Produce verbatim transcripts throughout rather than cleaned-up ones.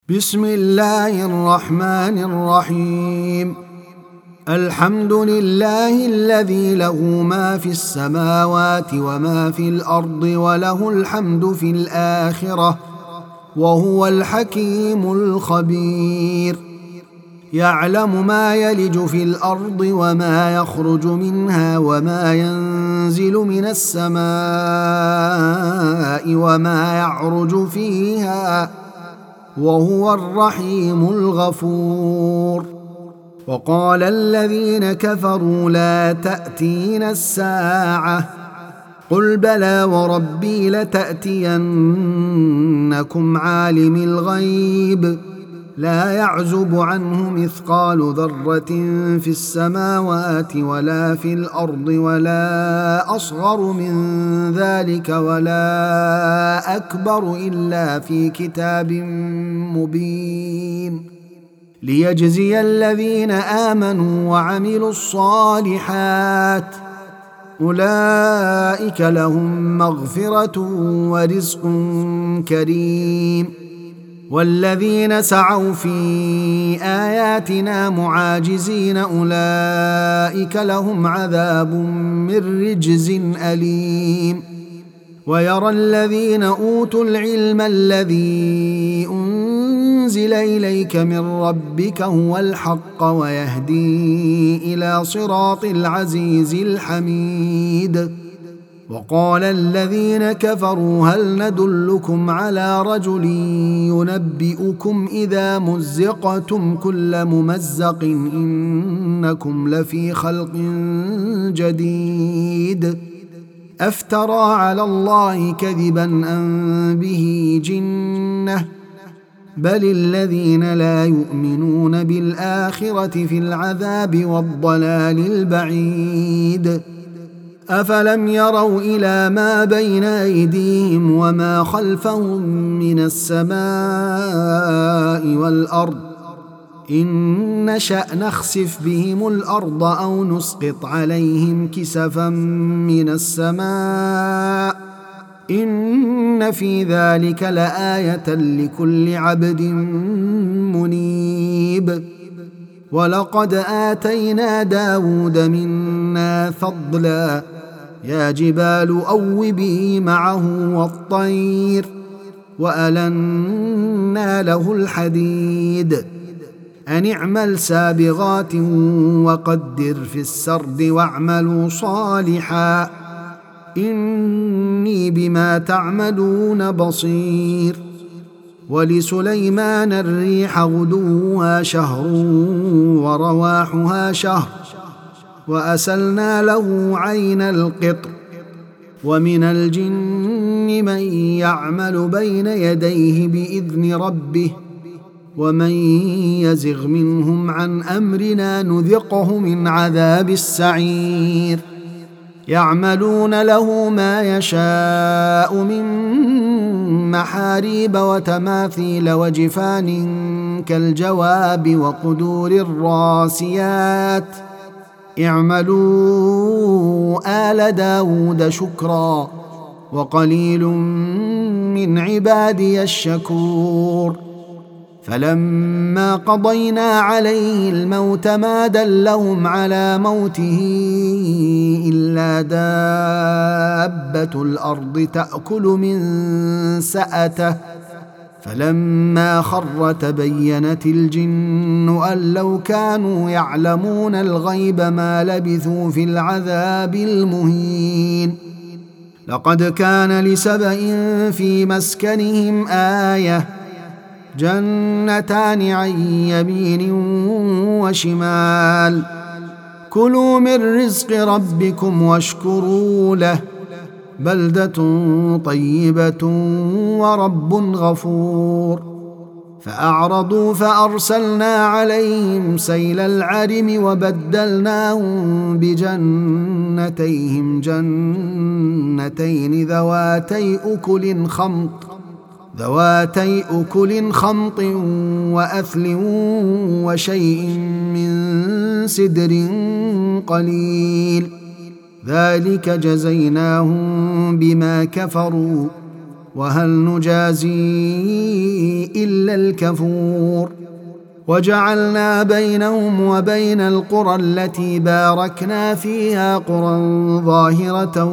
بسم الله الرحمن الرحيم. الحمد لله الذي له ما في السماوات وما في الأرض وله الحمد في الآخرة وهو الحكيم الخبير. يعلم ما يلج في الأرض وما يخرج منها وما ينزل من السماء وما يعرج فيها وهو الرحيم الغفور. وقال الذين كفروا لا تأتينا الساعة قل بلى وربي لتأتينكم عالم الغيب لا يعزب عنه مثقال ذرة في السماوات ولا في الأرض ولا أصغر من ذلك ولا أكبر إلا في كتاب مبين ليجزي الذين آمنوا وعملوا الصالحات أولئك لهم مغفرة ورزق كريم. والذين سعوا في آياتنا معاجزين أولئك لهم عذاب من رجز أليم. ويرى الذين أوتوا العلم الذي أنزل إليك من ربك هو الحق ويهدي إلى صراط العزيز الحميد. وقال الذين كفروا هل ندلكم على رجل ينبئكم إذا مزقتم كل ممزق إنكم لفي خلق جديد أفترى على الله كذبا أم به جنة بل الذين لا يؤمنون بالآخرة في العذاب والضلال البعيد. أفلم يروا إلى ما بين أيديهم وما خلفهم من السماء والأرض إن نشأ نخسف بهم الأرض أو نسقط عليهم كسفا من السماء إن في ذلك لآية لكل عبد منيب. ولقد آتينا داود منا فضلا يا جبال أوبي معه والطير وألنا له الحديد أن اعمل سابغات وقدر في السرد واعملوا صالحا إني بما تعملون بصير. ولسليمان الريح غدوها شهر ورواحها شهر وأسلنا له عين القطر. ومن الجن من يعمل بين يديه بإذن ربه ومن يزغ منهم عن أمرنا نذقه من عذاب السعير. يعملون له ما يشاء من محاريب وتماثيل وجفان كالجواب وقدور الراسيات اعملوا آل داود شكرا وقليل من عبادي الشكور. فلما قضينا عليه الموت ما دلهم على موته إلا دابة الأرض تأكل من سأته فلما خر تبينت الجن أن لو كانوا يعلمون الغيب ما لبثوا في العذاب المهين. لقد كان لسبإ في مسكنهم آية جنتان عن يمين وشمال كلوا من رزق ربكم واشكروا له بلدة طيبة ورب غفور. فأعرضوا فأرسلنا عليهم سيل العرم وبدلناهم بجنتيهم جنتين ذواتي أكل خمط ذواتي أكل خمط وأثل وشيء من سدر قليل ذلك جزيناهم بما كفروا وهل نجازي إلا الكفور وجعلنا بينهم وبين القرى التي باركنا فيها قرى ظاهرة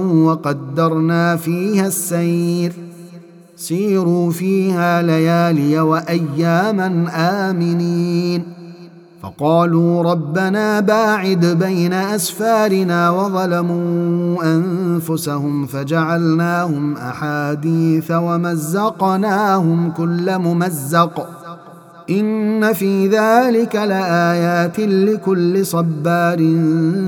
وقدرنا فيها السير سيروا فيها ليالي وأياما آمنين فقالوا ربنا باعد بين أسفارنا وظلموا أنفسهم فجعلناهم أحاديث ومزقناهم كل ممزق إن في ذلك لآيات لكل صبار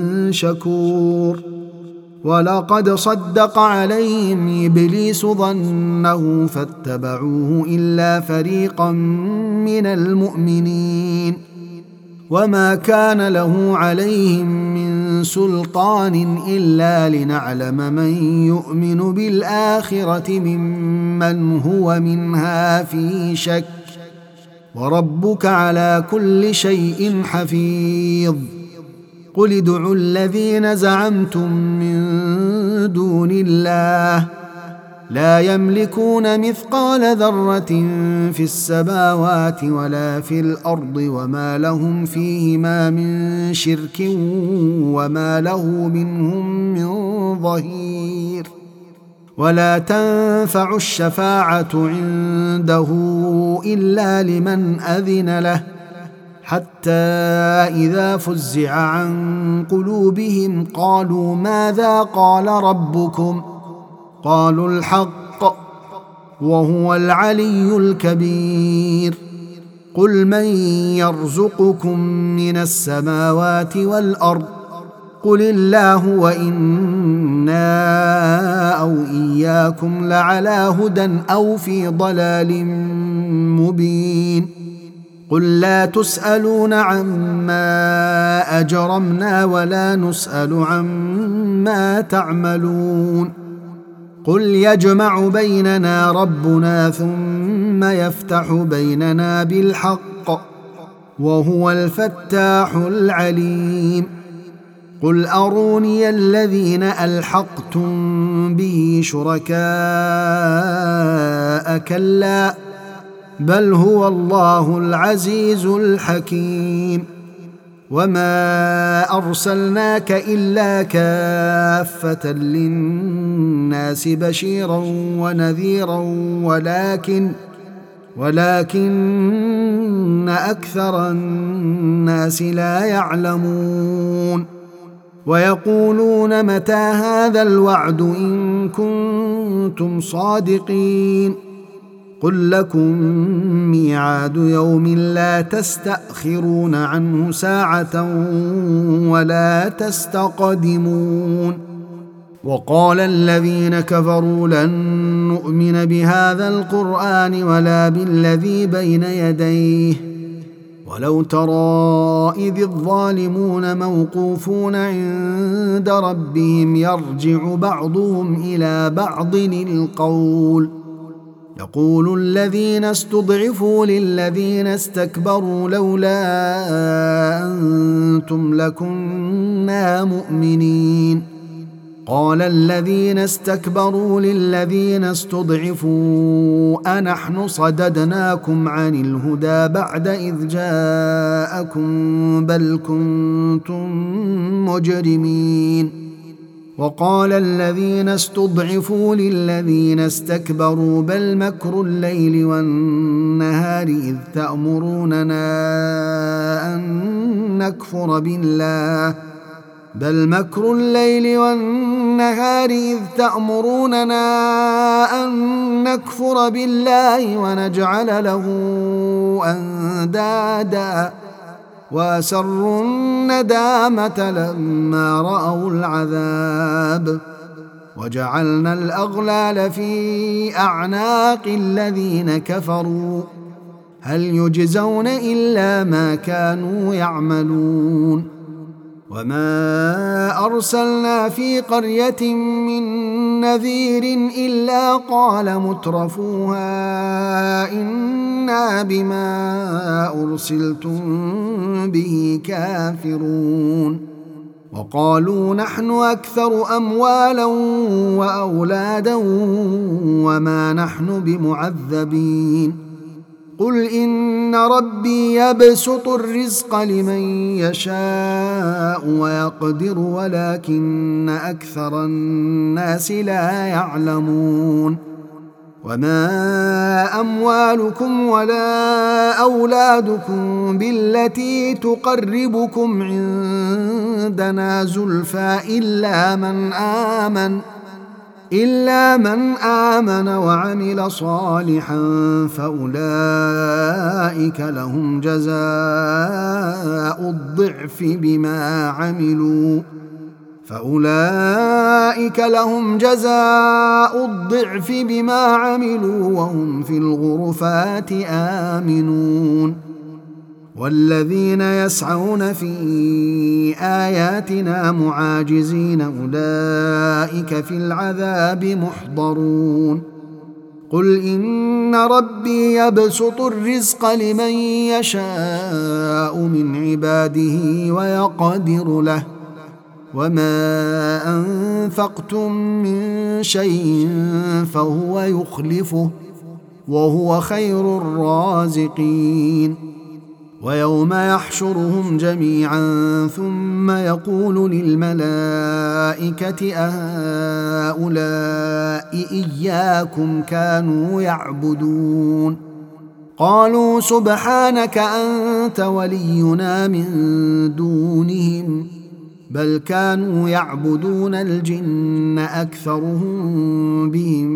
شكور ولقد صدق عليهم إبليس ظنه فاتبعوه إلا فريقا من المؤمنين وما كان له عليهم من سلطان إلا لنعلم من يؤمن بالآخرة ممن هو منها في شك وربك على كل شيء حفيظ قل ادعوا الذين زعمتم من دون الله لا يملكون مثقال ذرة في السماوات ولا في الأرض وما لهم فيهما من شرك وما له منهم من ظهير ولا تنفع الشفاعة عنده إلا لمن أذن له حتى إذا فزع عن قلوبهم قالوا ماذا قال ربكم قالوا الحق وهو العلي الكبير قل من يرزقكم من السماوات والأرض قل الله وإنا أو إياكم لعلى هدى أو في ضلال مبين قل لا تسألون عما أجرمنا ولا نسأل عما تعملون قل يجمع بيننا ربنا ثم يفتح بيننا بالحق وهو الفتاح العليم قل أروني الذين ألحقتم به شركاء كلا بل هو الله العزيز الحكيم وما أرسلناك إلا كافة للناس بشيرا ونذيرا ولكن ولكن أكثر الناس لا يعلمون ويقولون متى هذا الوعد إن كنتم صادقين قل لكم ميعاد يوم لا تستأخرون عنه ساعة ولا تستقدمون وقال الذين كفروا لن نؤمن بهذا القرآن ولا بالذي بين يديه ولو ترى إذ الظالمون موقوفون عند ربهم يرجع بعضهم إلى بعض القول يقول الذين استضعفوا للذين استكبروا لولا أنتم لكنا مؤمنين قال الذين استكبروا للذين استضعفوا أنحن صددناكم عن الهدى بعد إذ جاءكم بل كنتم مجرمين وقال الذين استضعفوا للذين استكبروا بل مكر الليل والنهار إذ تأمروننا أن نكفر بالله بل مكر الليل والنهار إذ تأمروننا أن نكفر بالله ونجعل له أندادا وأسروا الندامة لما رأوا العذاب وجعلنا الأغلال في أعناق الذين كفروا هل يجزون إلا ما كانوا يعملون وما أرسلنا في قرية من نذير إلا قال مترفوها إنا بما أرسلتم به كافرون وقالوا نحن أكثر أموالا وأولادا وما نحن بمعذبين قل إن ربي يبسط الرزق لمن يشاء ويقدر ولكن أكثر الناس لا يعلمون وما أموالكم ولا أولادكم بالتي تقربكم عندنا زلفى إلا من آمن إلا من آمن وعمل صالحا فأولئك لهم جزاء الضعف بما عملوا فأولئك لهم جزاء الضعف بما عملوا وهم في الغرفات آمنون والذين يسعون في آياتنا معاجزين أولئك في العذاب محضرون قل إن ربي يبسط الرزق لمن يشاء من عباده ويقدر له وما أنفقتم من شيء فهو يخلفه وهو خير الرازقين ويوم يحشرهم جميعا ثم يقول للملائكة أهؤلاء إياكم كانوا يعبدون قالوا سبحانك أنت ولينا من دونهم بل كانوا يعبدون الجن أكثرهم بهم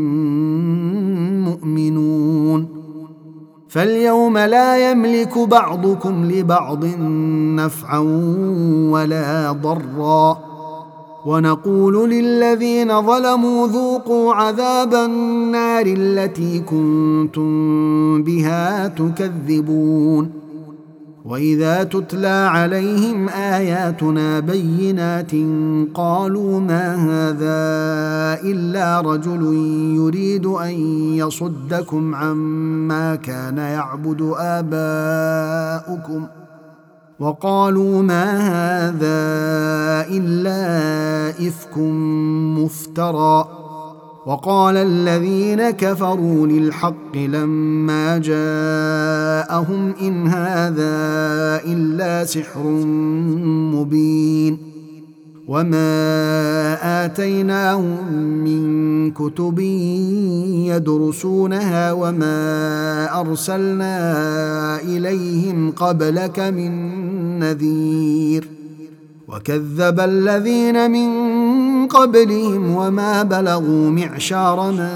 مؤمنون فاليوم لا يملك بعضكم لبعض نفعا ولا ضرا ونقول للذين ظلموا ذوقوا عذاب النار التي كنتم بها تكذبون وإذا تتلى عليهم آياتنا بينات قالوا ما هذا إلا رجل يريد أن يصدكم عما كان يعبد آباؤكم وقالوا ما هذا إلا إفك مفترى وقال الذين كفروا للحق لما جاءهم إن هذا إلا سحر مبين وما آتيناهم من كتب يدرسونها وما أرسلنا إليهم قبلك من نذير وكذب الذين من قبلهم وما بلغوا معشار ما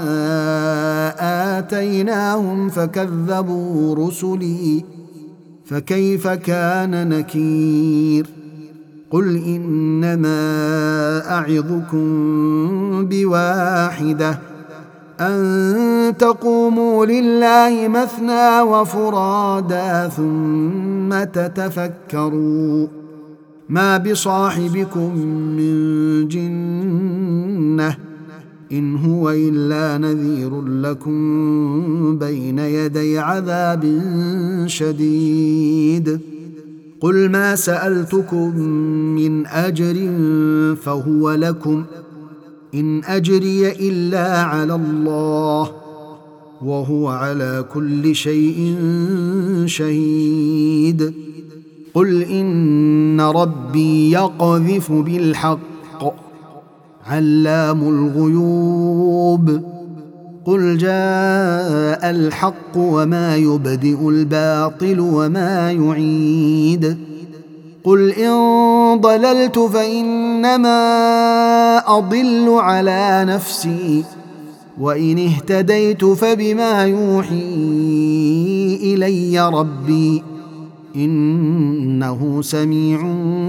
آتيناهم فكذبوا رسلي فكيف كان نكير قل إنما أعظكم بواحدة أن تقوموا لله مثنى وفرادا ثم تتفكروا ما بصاحبكم من جنة إن هو إلا نذير لكم بين يدي عذاب شديد قل ما سألتكم من أجر فهو لكم إن أجري إلا على الله وهو على كل شيء شهيد قل إن ربي يقذف بالحق علام الغيوب قل جاء الحق وما يبدئ الباطل وما يعيد قل إن ضللت فإنما أضل على نفسي وإن اهتديت فبما يوحي إلي ربي إنه سميع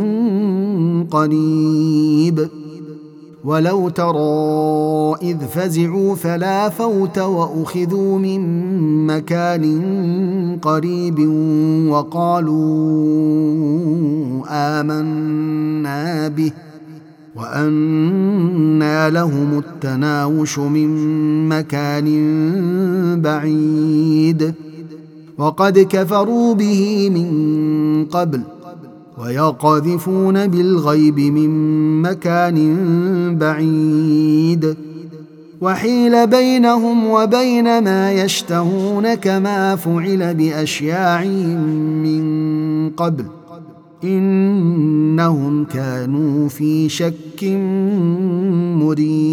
قريب ولو ترى إذ فزعوا فلا فوت وأخذوا من مكان قريب وقالوا آمنا به وأنى لهم التناوش من مكان بعيد وقد كفروا به من قبل ويقذفون بالغيب من مكان بعيد وحيل بينهم وبين ما يشتهون كما فعل بأشياعهم من قبل إنهم كانوا في شك مريب.